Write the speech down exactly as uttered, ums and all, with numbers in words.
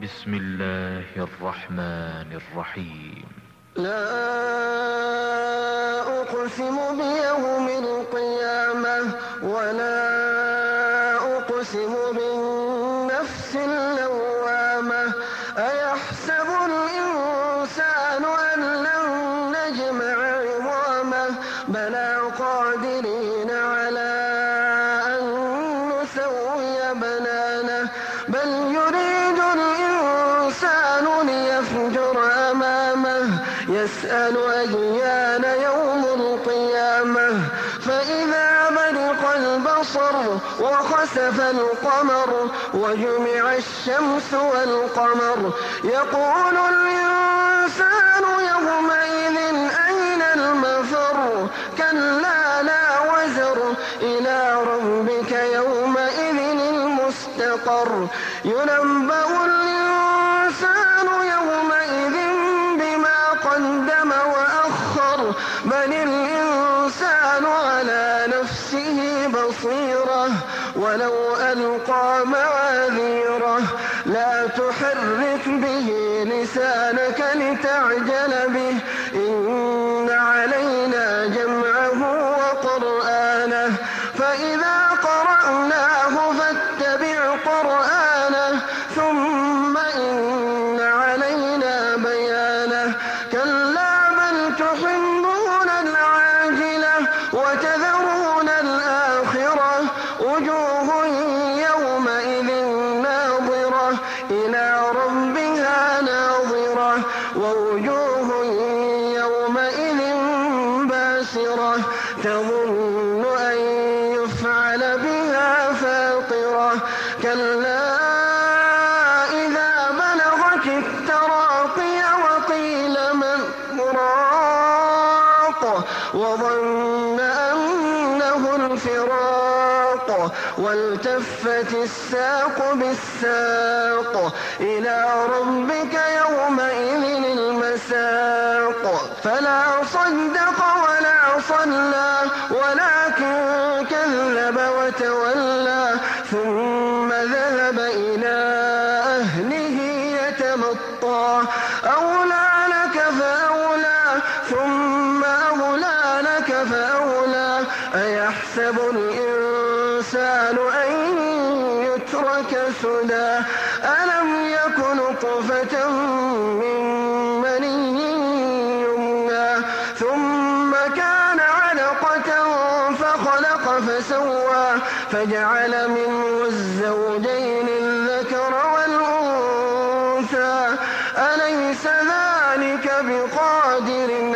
بسم الله الرحمن الرحيم. لا أقسم بيوم القيامة ولا أقسم بالنفس اللوامة. أيحسب الإنسان أن لن نجمع عظامه بلى قادرين على أن نسوي بنانه بل يريد الإنسان ليفجر أمامه يسأل أيان يوم القيامة. فإذا برق البصر وخسف القمر وجمع الشمس والقمر يقول الإنسان يومئذ أين المفر كلا لا وزر إلى ربك يومئذ المستقر. ينبأ الإنسان يومئذ بما قدم وأخر بل الإنسان على نفسه بصيرة ولو ألقى معاذيره. لا تحرك به لسانك لتعجل به إن علينا جمعه وقرآنه فإذا قرأناه فاتبع قرآنه ثم إن علينا بيانه. كلا بل تحبون العاجلة وتذرون الآخرة وجوه يومئذ ناظرة إلى ربها ناظرة ووجوه يومئذ باسرة تظن أن يفعل بها فاقرة. كلا إذا بلغت التراقي وقيل من راق وظن أنه الفراق والتفت الساق بالساق إلى ربك يومئذ المساق. فلا صدق ولا صلى ولكن كذب وتولى ثم ذهب إلى أهله يتمطى. أولى لك فأولى ثم أولى لك فأولى. أيحسب الإنسان أن يترك سدى ألم يك نطفة من مني يمنى ثم كان علقة فخلق فسوى فجعل منه الزوجين الذكر والأنثى. أليس ذلك بقادر